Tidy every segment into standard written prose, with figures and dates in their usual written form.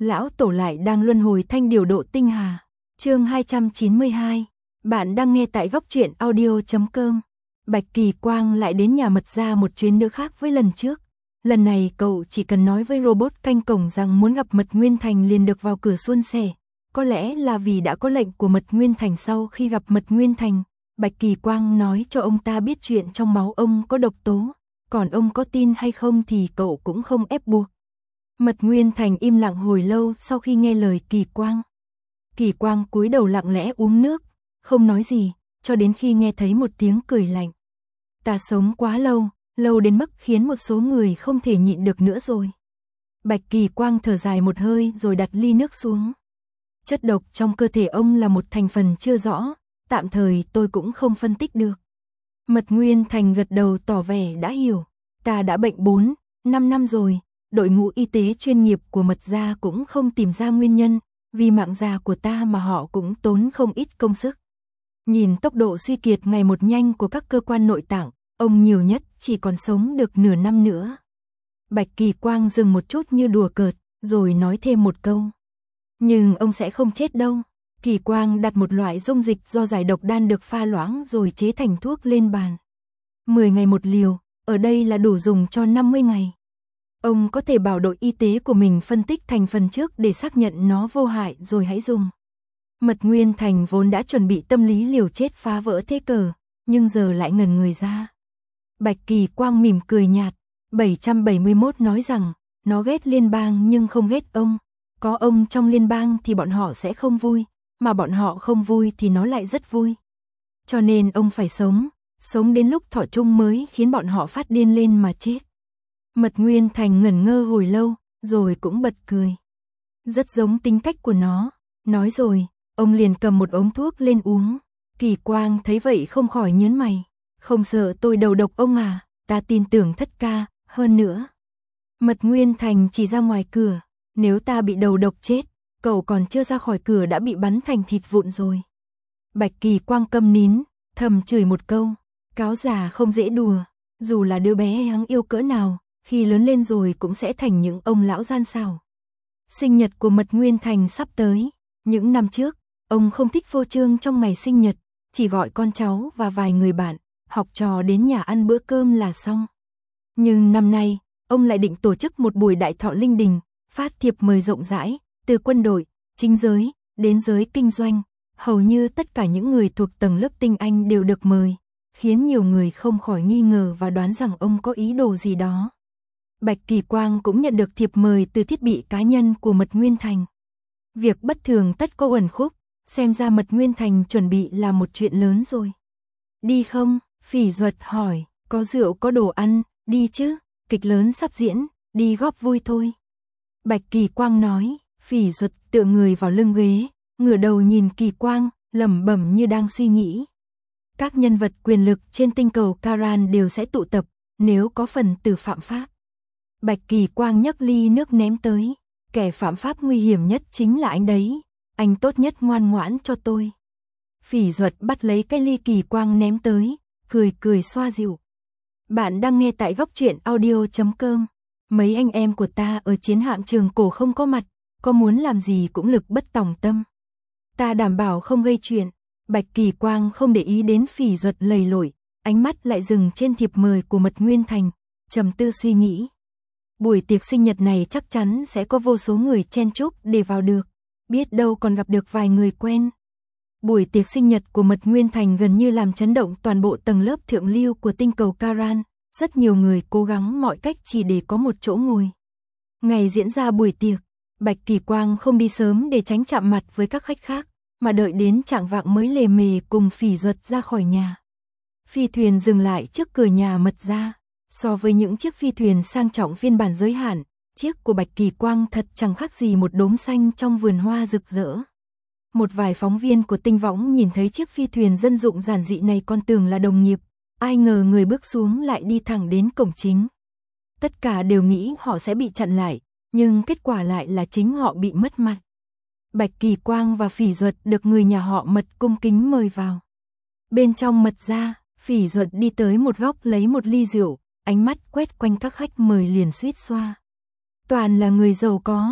Lão Tổ lại đang luân hồi thanh điều độ tinh hà. Chương 292. Bạn đang nghe tại góc truyện audio.com. Bạch Kỳ Quang lại đến nhà Mật gia một chuyến nữa khác với lần trước. Lần này cậu chỉ cần nói với robot canh cổng rằng muốn gặp Mật Nguyên Thành liền được vào cửa suôn sẻ. Có lẽ là vì đã có lệnh của Mật Nguyên Thành sau khi gặp Mật Nguyên Thành. Bạch Kỳ Quang nói cho ông ta biết chuyện trong máu ông có độc tố. Còn ông có tin hay không thì cậu cũng không ép buộc. Mật Nguyên Thành im lặng hồi lâu sau khi nghe lời Kỳ Quang. Kỳ Quang cúi đầu lặng lẽ uống nước, không nói gì, cho đến khi nghe thấy một tiếng cười lạnh. Ta sống quá lâu, lâu đến mức khiến một số người không thể nhịn được nữa rồi. Bạch Kỳ Quang thở dài một hơi rồi đặt ly nước xuống. Chất độc trong cơ thể ông là một thành phần chưa rõ, tạm thời tôi cũng không phân tích được. Mật Nguyên Thành gật đầu tỏ vẻ đã hiểu. Ta đã bệnh 4, 5 năm rồi, đội ngũ y tế chuyên nghiệp của Mật gia cũng không tìm ra nguyên nhân, vì mạng già của ta mà họ cũng tốn không ít công sức. Nhìn tốc độ suy kiệt ngày một nhanh của các cơ quan nội tạng, ông nhiều nhất chỉ còn sống được nửa năm nữa. Bạch Kỳ Quang dừng một chút như đùa cợt, rồi nói thêm một câu. Nhưng ông sẽ không chết đâu. Kỳ Quang đặt một loại dung dịch do giải độc đan được pha loãng rồi chế thành thuốc lên bàn. 10 ngày một liều, ở đây là đủ dùng cho 50 ngày. Ông có thể bảo đội y tế của mình phân tích thành phần trước để xác nhận nó vô hại rồi hãy dùng. Mật Nguyên Thành vốn đã chuẩn bị tâm lý liều chết phá vỡ thế cờ, nhưng giờ lại ngẩn người ra. Bạch Kỳ Quang mỉm cười nhạt, 771 nói rằng, nó ghét liên bang nhưng không ghét ông. Có ông trong liên bang thì bọn họ sẽ không vui, mà bọn họ không vui thì nó lại rất vui. Cho nên ông phải sống đến lúc thọ chung mới khiến bọn họ phát điên lên mà chết. Mật Nguyên Thành ngẩn ngơ hồi lâu, rồi cũng bật cười. Rất giống tính cách của nó. Nói rồi, ông liền cầm một ống thuốc lên uống. Kỳ Quang thấy vậy không khỏi nhớn mày. Không sợ tôi đầu độc ông à, ta tin tưởng Thất ca, hơn nữa. Mật Nguyên Thành chỉ ra ngoài cửa, nếu ta bị đầu độc chết, cậu còn chưa ra khỏi cửa đã bị bắn thành thịt vụn rồi. Bạch Kỳ Quang câm nín, thầm chửi một câu, cáo già không dễ đùa, dù là đứa bé hắn yêu cỡ nào, khi lớn lên rồi cũng sẽ thành những ông lão gian xảo. Sinh nhật của Mật Nguyên Thành sắp tới, những năm trước, ông không thích phô trương trong ngày sinh nhật, chỉ gọi con cháu và vài người bạn, học trò đến nhà ăn bữa cơm là xong. Nhưng năm nay, ông lại định tổ chức một buổi đại thọ linh đình, phát thiệp mời rộng rãi, từ quân đội, chính giới, đến giới kinh doanh, hầu như tất cả những người thuộc tầng lớp tinh anh đều được mời, khiến nhiều người không khỏi nghi ngờ và đoán rằng ông có ý đồ gì đó. Bạch Kỳ Quang cũng nhận được thiệp mời từ thiết bị cá nhân của Mật Nguyên Thành. Việc bất thường tất có uẩn khúc, xem ra Mật Nguyên Thành chuẩn bị là một chuyện lớn rồi. Đi không? Phỉ Duật hỏi, có rượu có đồ ăn, đi chứ, kịch lớn sắp diễn, đi góp vui thôi. Bạch Kỳ Quang nói, Phỉ Duật tựa người vào lưng ghế, ngửa đầu nhìn Kỳ Quang, lẩm bẩm như đang suy nghĩ. Các nhân vật quyền lực trên tinh cầu Karan đều sẽ tụ tập, nếu có phần tử phạm pháp. Bạch Kỳ Quang nhấc ly nước ném tới, kẻ phạm pháp nguy hiểm nhất chính là anh đấy, anh tốt nhất ngoan ngoãn cho tôi. Phỉ Duật bắt lấy cái ly Kỳ Quang ném tới, cười cười xoa dịu. Bạn đang nghe tại góc truyện audio.com. Mấy anh em của ta ở chiến hạm Trường Cổ không có mặt, có muốn làm gì cũng lực bất tòng tâm. Ta đảm bảo không gây chuyện. Bạch Kỳ Quang không để ý đến Phỉ Duật lầy lội, ánh mắt lại dừng trên thiệp mời của Mật Nguyên Thành, trầm tư suy nghĩ. Buổi tiệc sinh nhật này chắc chắn sẽ có vô số người chen chúc để vào được, biết đâu còn gặp được vài người quen. Buổi tiệc sinh nhật của Mật Nguyên Thành gần như làm chấn động toàn bộ tầng lớp thượng lưu của tinh cầu Karan, rất nhiều người cố gắng mọi cách chỉ để có một chỗ ngồi. Ngày diễn ra buổi tiệc, Bạch Kỳ Quang không đi sớm để tránh chạm mặt với các khách khác, mà đợi đến chạng vạng mới lề mề cùng Phỉ Duật ra khỏi nhà. Phi thuyền dừng lại trước cửa nhà Mật gia. So với những chiếc phi thuyền sang trọng phiên bản giới hạn, chiếc của Bạch Kỳ Quang thật chẳng khác gì một đốm xanh trong vườn hoa rực rỡ. Một vài phóng viên của Tinh Võng nhìn thấy chiếc phi thuyền dân dụng giản dị này còn tưởng là đồng nghiệp, ai ngờ người bước xuống lại đi thẳng đến cổng chính. Tất cả đều nghĩ họ sẽ bị chặn lại, nhưng kết quả lại là chính họ bị mất mặt. Bạch Kỳ Quang và Phỉ Duật được người nhà họ Mật cung kính mời vào. Bên trong Mật gia, Phỉ Duật đi tới một góc lấy một ly rượu, ánh mắt quét quanh các khách mời liền suýt xoa. Toàn là người giàu có,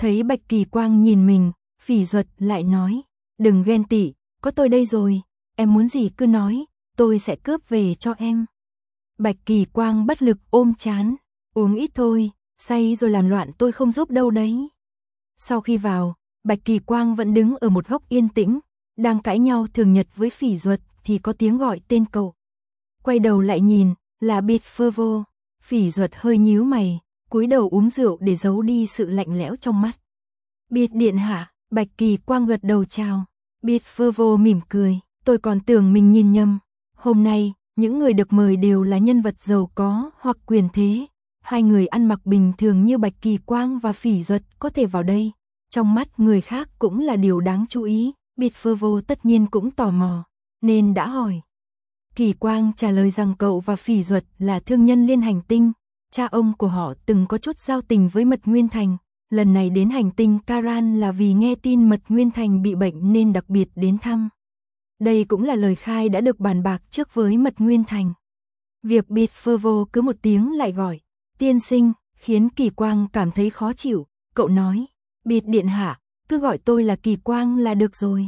Thấy Bạch Kỳ Quang nhìn mình, Phỉ Duật lại nói, đừng ghen tị, có tôi đây rồi, em muốn gì cứ nói, tôi sẽ cướp về cho em. Bạch Kỳ Quang bất lực ôm chán, uống ít thôi, say rồi làm loạn tôi không giúp đâu đấy. Sau khi vào, Bạch Kỳ Quang vẫn đứng ở một góc yên tĩnh, đang cãi nhau thường nhật với Phỉ Duật thì có tiếng gọi tên cậu. Quay đầu lại nhìn, là Bịt Phơ Vô. Phỉ Duật hơi nhíu mày, cúi đầu uống rượu để giấu đi sự lạnh lẽo trong mắt. Bịt điện hạ, Bạch Kỳ Quang gật đầu chào. Bịt Phơ Vô mỉm cười, tôi còn tưởng mình nhìn nhầm. Hôm nay, những người được mời đều là nhân vật giàu có hoặc quyền thế. Hai người ăn mặc bình thường như Bạch Kỳ Quang và Phỉ Duật có thể vào đây. Trong mắt người khác cũng là điều đáng chú ý. Bịt Phơ Vô tất nhiên cũng tò mò, nên đã hỏi. Kỳ Quang trả lời rằng cậu và Phỉ Duật là thương nhân liên hành tinh. Cha ông của họ từng có chút giao tình với Mật Nguyên Thành. Lần này đến hành tinh Karan là vì nghe tin Mật Nguyên Thành bị bệnh nên đặc biệt đến thăm. Đây cũng là lời khai đã được bàn bạc trước với Mật Nguyên Thành. Việc Bịt Phơ Vô cứ một tiếng lại gọi tiên sinh khiến Kỳ Quang cảm thấy khó chịu. Cậu nói, Bịt điện hạ, cứ gọi tôi là Kỳ Quang là được rồi.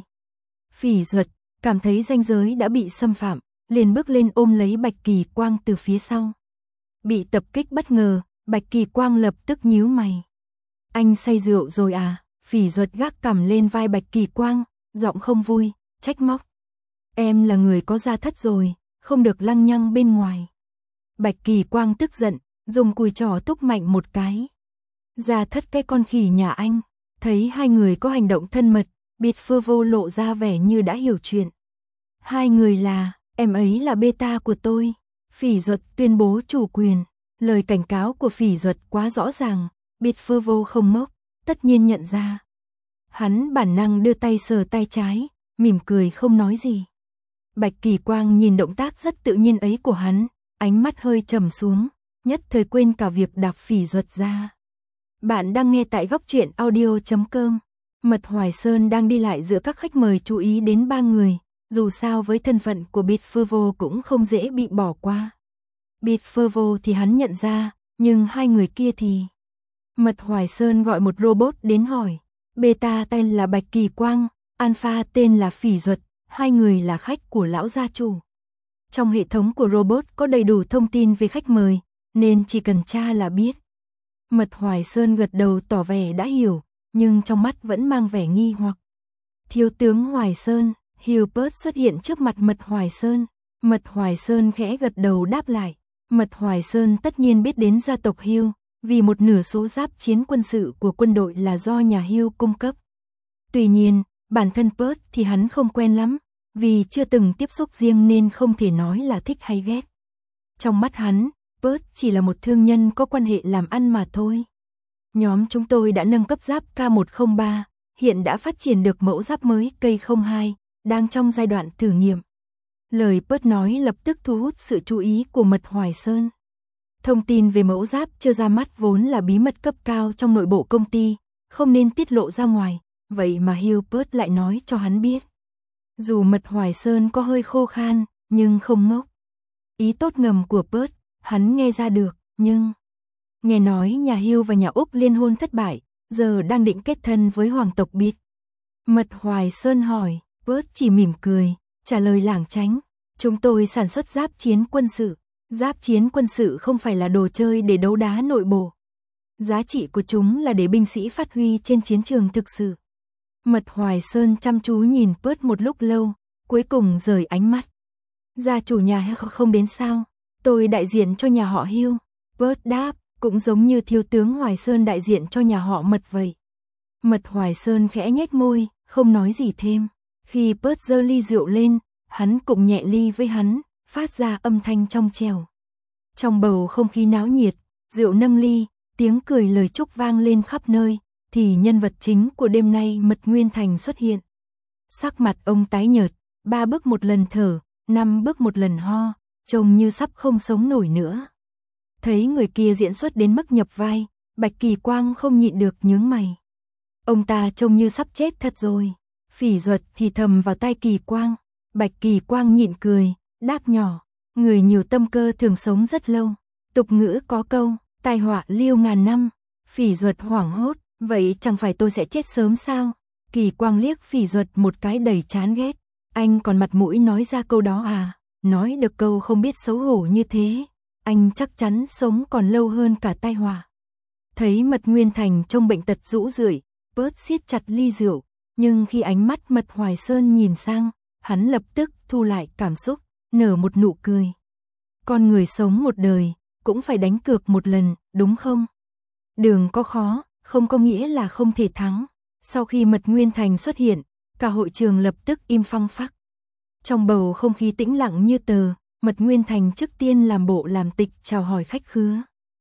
Phỉ Duật cảm thấy ranh giới đã bị xâm phạm, liền bước lên ôm lấy Bạch Kỳ Quang từ phía sau. Bị tập kích bất ngờ, Bạch Kỳ Quang lập tức nhíu mày. Anh say rượu rồi à? Phỉ Duật gác cằm lên vai Bạch Kỳ Quang, giọng không vui, trách móc. Em là người có gia thất rồi, không được lăng nhăng bên ngoài. Bạch Kỳ Quang tức giận, dùng cùi trỏ túc mạnh một cái. Gia thất cái con khỉ nhà anh. Thấy hai người có hành động thân mật, Bịt Phơ Vô lộ ra vẻ như đã hiểu chuyện. Hai người là, em ấy là beta của tôi. Phỉ Duật tuyên bố chủ quyền. Lời cảnh cáo của Phỉ Duật quá rõ ràng, Bịt Phơ Vô không ngốc, tất nhiên nhận ra. Hắn bản năng đưa tay sờ tay trái, mỉm cười không nói gì. Bạch Kỳ Quang nhìn động tác rất tự nhiên ấy của hắn, ánh mắt hơi trầm xuống, nhất thời quên cả việc đạp Phỉ Duật ra. Bạn đang nghe tại góc truyện audio.com. Mật Hoài Sơn đang đi lại giữa các khách mời chú ý đến ba người, dù sao với thân phận của Bịt Phơ Vô cũng không dễ bị bỏ qua. Bịt Phơ Vô thì hắn nhận ra, nhưng hai người kia thì... Mật Hoài Sơn gọi một robot đến hỏi, beta tên là Bạch Kỳ Quang, alpha tên là Phỉ Duật, hai người là khách của lão gia chủ. Trong hệ thống của robot có đầy đủ thông tin về khách mời, nên chỉ cần tra là biết. Mật Hoài Sơn gật đầu tỏ vẻ đã hiểu, nhưng trong mắt vẫn mang vẻ nghi hoặc. Thiếu tướng Hoài Sơn, Hilbert xuất hiện trước mặt Mật Hoài Sơn. Mật Hoài Sơn khẽ gật đầu đáp lại. Mật Hoài Sơn tất nhiên biết đến gia tộc Hill, vì một nửa số giáp chiến quân sự của quân đội là do nhà Hill cung cấp. Tuy nhiên, bản thân Bert thì hắn không quen lắm, vì chưa từng tiếp xúc riêng nên không thể nói là thích hay ghét. Trong mắt hắn, Bert chỉ là một thương nhân có quan hệ làm ăn mà thôi. Nhóm chúng tôi đã nâng cấp giáp K103, hiện đã phát triển được mẫu giáp mới K02, đang trong giai đoạn thử nghiệm. Lời Bert nói lập tức thu hút sự chú ý của Mật Hoài Sơn. Thông tin về mẫu giáp chưa ra mắt vốn là bí mật cấp cao trong nội bộ công ty, không nên tiết lộ ra ngoài, vậy mà Hilbert lại nói cho hắn biết. Dù Mật Hoài Sơn có hơi khô khan, nhưng không ngốc. Ý tốt ngầm của Bert, hắn nghe ra được, nhưng... Nghe nói nhà Hill và nhà Úc liên hôn thất bại, giờ đang định kết thân với hoàng tộc Bịt. Mật Hoài Sơn hỏi, Bert chỉ mỉm cười, trả lời lảng tránh. Chúng tôi sản xuất giáp chiến quân sự. Giáp chiến quân sự không phải là đồ chơi để đấu đá nội bộ. Giá trị của chúng là để binh sĩ phát huy trên chiến trường thực sự. Mật Hoài Sơn chăm chú nhìn Bert một lúc lâu, cuối cùng rời ánh mắt. Gia chủ nhà Hill không đến sao? Tôi đại diện cho nhà họ Hill. Bert đáp, cũng giống như thiếu tướng Hoài Sơn đại diện cho nhà họ Mật vậy. Mật Hoài Sơn khẽ nhếch môi, không nói gì thêm. Khi Bert giơ ly rượu lên, hắn cũng nhẹ ly với hắn, phát ra âm thanh trong trẻo. Trong bầu không khí náo nhiệt, rượu nâng ly, tiếng cười lời chúc vang lên khắp nơi, thì nhân vật chính của đêm nay Mật Nguyên Thành xuất hiện. Sắc mặt ông tái nhợt, 3 bước một lần thở, 5 bước một lần ho, trông như sắp không sống nổi nữa. Thấy người kia diễn xuất đến mức nhập vai, Bạch Kỳ Quang không nhịn được nhướng mày. Ông ta trông như sắp chết thật rồi. Phỉ Duật thì thầm vào tai Kỳ Quang. Bạch Kỳ Quang nhịn cười, đáp nhỏ, người nhiều tâm cơ thường sống rất lâu. Tục ngữ có câu, tai họa lưu ngàn năm. Phỉ Duật hoảng hốt, Vậy chẳng phải tôi sẽ chết sớm sao? Kỳ Quang liếc Phỉ Duật một cái đầy chán ghét. Anh còn mặt mũi nói ra câu đó à? Nói được câu không biết xấu hổ như thế, anh chắc chắn sống còn lâu hơn cả tai họa. Thấy Mật Nguyên Thành trông bệnh tật rũ rượi, bớt siết chặt ly rượu, nhưng khi ánh mắt Mật Hoài Sơn nhìn sang, hắn lập tức thu lại cảm xúc, nở một nụ cười. Con người sống một đời, cũng phải đánh cược một lần, đúng không? Đường có khó, không có nghĩa là không thể thắng. Sau khi Mật Nguyên Thành xuất hiện, cả hội trường lập tức im phăng phắc. Trong bầu không khí tĩnh lặng như tờ, Mật Nguyên Thành trước tiên làm bộ làm tịch chào hỏi khách khứa.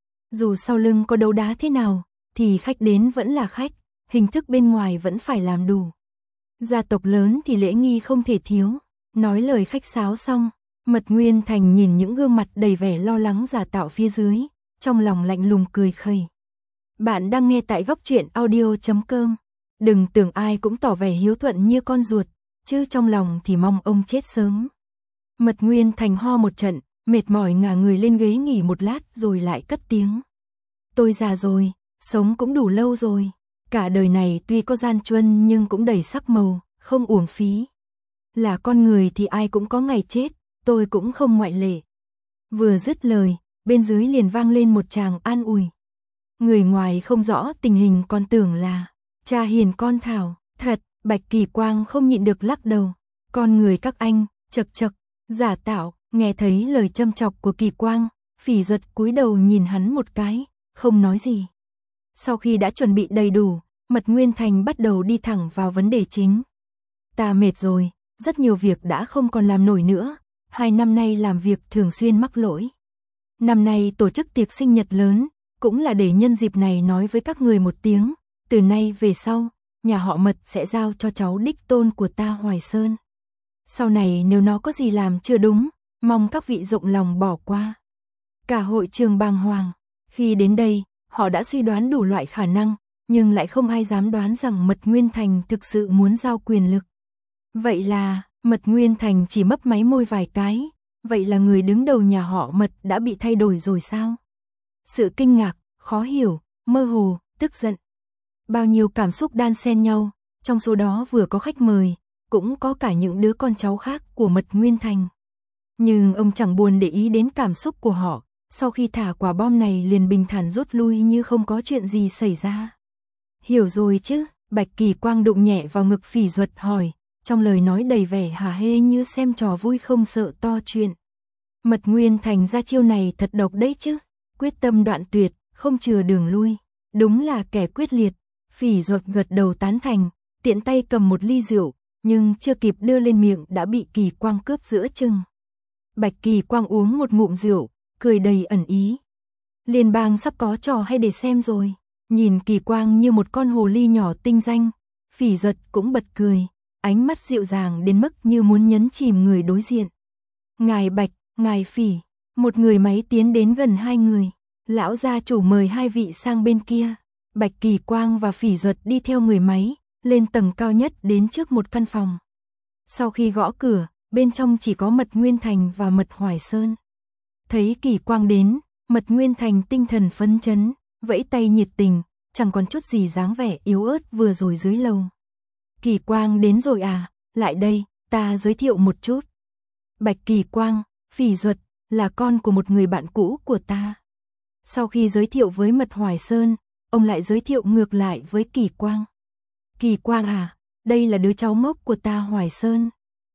Dù sau lưng có đấu đá thế nào, thì khách đến vẫn là khách, hình thức bên ngoài vẫn phải làm đủ. Gia tộc lớn thì lễ nghi không thể thiếu. Nói lời khách sáo xong, Mật Nguyên Thành nhìn những gương mặt đầy vẻ lo lắng giả tạo phía dưới, trong lòng lạnh lùng cười khẩy. Bạn đang nghe tại Góc Truyện Audio.com. Đừng tưởng ai cũng tỏ vẻ hiếu thuận như con ruột, chứ trong lòng thì mong ông chết sớm. Mật Nguyên Thành ho một trận, mệt mỏi ngả người lên ghế nghỉ một lát rồi lại cất tiếng. Tôi già rồi, sống cũng đủ lâu rồi. Cả đời này tuy có gian truân nhưng cũng đầy sắc màu, không uổng phí. Là con người thì ai cũng có ngày chết, tôi cũng không ngoại lệ. Vừa dứt lời, bên dưới liền vang lên một tràng an ủi. Người ngoài không rõ tình hình còn tưởng là cha hiền con thảo, thật, Bạch Kỳ Quang không nhịn được lắc đầu. Con người các anh, chật chật, giả tạo, nghe thấy lời châm chọc của Kỳ Quang, Phỉ Duật cúi đầu nhìn hắn một cái, không nói gì. Sau khi đã chuẩn bị đầy đủ, Mật Nguyên Thành bắt đầu đi thẳng vào vấn đề chính. Ta mệt rồi, rất nhiều việc đã không còn làm nổi nữa, 2 năm nay làm việc thường xuyên mắc lỗi. Năm nay tổ chức tiệc sinh nhật lớn, cũng là để nhân dịp này nói với các người một tiếng, từ nay về sau, nhà họ Mật sẽ giao cho cháu đích tôn của ta Hoài Sơn. Sau này nếu nó có gì làm chưa đúng, mong các vị rộng lòng bỏ qua. Cả hội trường bàng hoàng, khi đến đây, họ đã suy đoán đủ loại khả năng, nhưng lại không ai dám đoán rằng Mật Nguyên Thành thực sự muốn giao quyền lực. Vậy là, Mật Nguyên Thành chỉ mấp máy môi vài cái, vậy là người đứng đầu nhà họ Mật đã bị thay đổi rồi sao? Sự kinh ngạc, khó hiểu, mơ hồ, tức giận. Bao nhiêu cảm xúc đan xen nhau, trong số đó vừa có khách mời, cũng có cả những đứa con cháu khác của Mật Nguyên Thành. Nhưng ông chẳng buồn để ý đến cảm xúc của họ, sau khi thả quả bom này liền bình thản rút lui như không có chuyện gì xảy ra. Hiểu rồi chứ, Bạch Kỳ Quang đụng nhẹ vào ngực Phỉ Duật hỏi, trong lời nói đầy vẻ hả hê như xem trò vui không sợ to chuyện. Mật Nguyên Thành ra chiêu này thật độc đấy chứ, quyết tâm đoạn tuyệt, không chừa đường lui, đúng là kẻ quyết liệt. Phỉ Duật gật đầu tán thành, tiện tay cầm một ly rượu, nhưng chưa kịp đưa lên miệng đã bị Kỳ Quang cướp giữa chừng. Bạch Kỳ Quang uống một ngụm rượu, cười đầy ẩn ý. Liên bang sắp có trò hay để xem rồi. Nhìn Kỳ Quang như một con hồ ly nhỏ tinh danh, Phỉ Duật cũng bật cười, ánh mắt dịu dàng đến mức như muốn nhấn chìm người đối diện. Ngài Bạch, ngài Phỉ, một người máy tiến đến gần hai người. Lão gia chủ mời hai vị sang bên kia. Bạch Kỳ Quang và Phỉ Duật đi theo người máy, lên tầng cao nhất đến trước một căn phòng. Sau khi gõ cửa, bên trong chỉ có Mật Nguyên Thành và Mật Hoài Sơn. Thấy Kỳ Quang đến, Mật Nguyên Thành tinh thần phấn chấn, vẫy tay nhiệt tình, chẳng còn chút gì dáng vẻ yếu ớt vừa rồi dưới lầu. Kỳ Quang đến rồi à, lại đây, ta giới thiệu một chút. Bạch Kỳ Quang, Phỉ Duật, là con của một người bạn cũ của ta. Sau khi giới thiệu với Mật Hoài Sơn, ông lại giới thiệu ngược lại với Kỳ Quang. Kỳ Quang à, đây là đứa cháu ngốc của ta Hoài Sơn.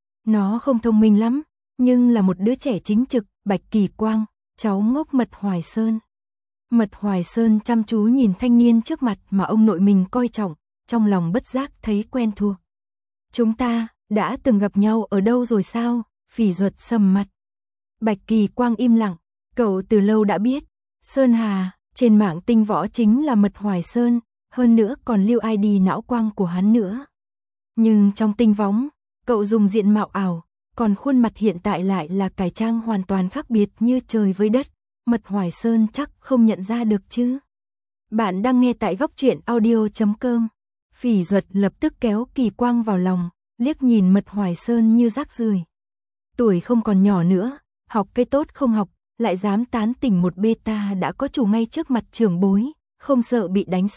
Nó không thông minh lắm, nhưng là một đứa trẻ chính trực. Bạch Kỳ Quang, cháu ngốc Mật Hoài Sơn. Mật Hoài Sơn chăm chú nhìn thanh niên trước mặt mà ông nội mình coi trọng, trong lòng bất giác thấy quen thuộc. Chúng ta đã từng gặp nhau ở đâu rồi sao? Phỉ Duật sầm mặt. Bạch Kỳ Quang im lặng, cậu từ lâu đã biết. Sơn Hà, trên mạng tinh võ chính là Mật Hoài Sơn, hơn nữa còn lưu ID não quang của hắn nữa. Nhưng trong tinh võng, cậu dùng diện mạo ảo, còn khuôn mặt hiện tại lại là cải trang hoàn toàn khác biệt như trời với đất. Mật Hoài Sơn chắc không nhận ra được chứ. Bạn đang nghe tại Góc Truyện Audio.com. Phỉ Duật lập tức kéo Kỳ Quang vào lòng, liếc nhìn Mật Hoài Sơn như rác rưởi. Tuổi không còn nhỏ nữa, học cái tốt không học, lại dám tán tỉnh một beta đã có chủ ngay trước mặt trưởng bối, không sợ bị đánh sao?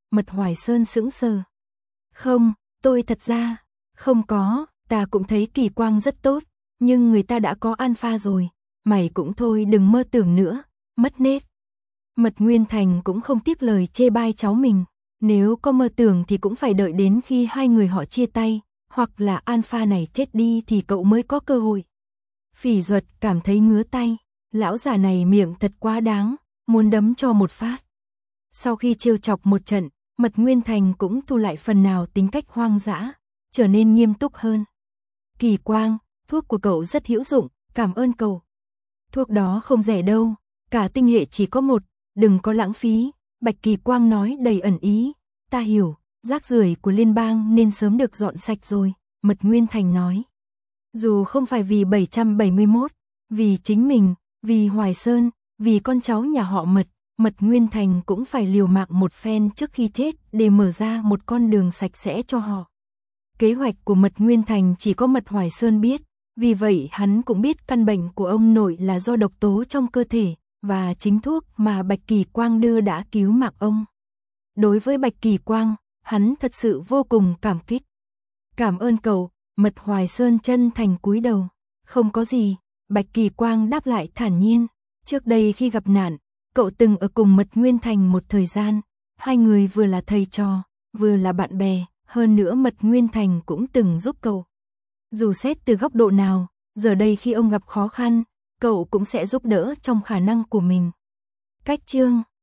Mật Hoài Sơn sững sờ. Không, tôi thật ra, không có, ta cũng thấy Kỳ Quang rất tốt, nhưng người ta đã có alpha rồi, mày cũng thôi đừng mơ tưởng nữa, mất nết. Mật Nguyên Thành cũng không tiếc lời chê bai cháu mình, nếu có mơ tưởng thì cũng phải đợi đến khi hai người họ chia tay, hoặc là alpha này chết đi thì cậu mới có cơ hội. Phỉ Duật cảm thấy ngứa tay, lão già này miệng thật quá đáng, muốn đấm cho một phát. Sau khi trêu chọc một trận, Mật Nguyên Thành cũng thu lại phần nào tính cách hoang dã, trở nên nghiêm túc hơn. Kỳ Quang, thuốc của cậu rất hữu dụng, cảm ơn cậu. Thuốc đó không rẻ đâu, cả tinh hệ chỉ có một, đừng có lãng phí, Bạch Kỳ Quang nói đầy ẩn ý. Ta hiểu, rác rưởi của liên bang nên sớm được dọn sạch rồi, Mật Nguyên Thành nói. Dù không phải vì 771, vì chính mình, vì Hoài Sơn, vì con cháu nhà họ Mật, Mật Nguyên Thành cũng phải liều mạng một phen trước khi chết để mở ra một con đường sạch sẽ cho họ. Kế hoạch của Mật Nguyên Thành chỉ có Mật Hoài Sơn biết, vì vậy hắn cũng biết căn bệnh của ông nội là do độc tố trong cơ thể, và chính thuốc mà Bạch Kỳ Quang đưa đã cứu mạng ông. Đối với Bạch Kỳ Quang, hắn thật sự vô cùng cảm kích. Cảm ơn cậu, Mật Hoài Sơn chân thành cúi đầu. Không có gì, Bạch Kỳ Quang đáp lại thản nhiên. Trước đây khi gặp nạn, cậu từng ở cùng Mật Nguyên Thành một thời gian. Hai người vừa là thầy trò, vừa là bạn bè, hơn nữa Mật Nguyên Thành cũng từng giúp cậu. Dù xét từ góc độ nào, giờ đây khi ông gặp khó khăn, cậu cũng sẽ giúp đỡ trong khả năng của mình. Cách chương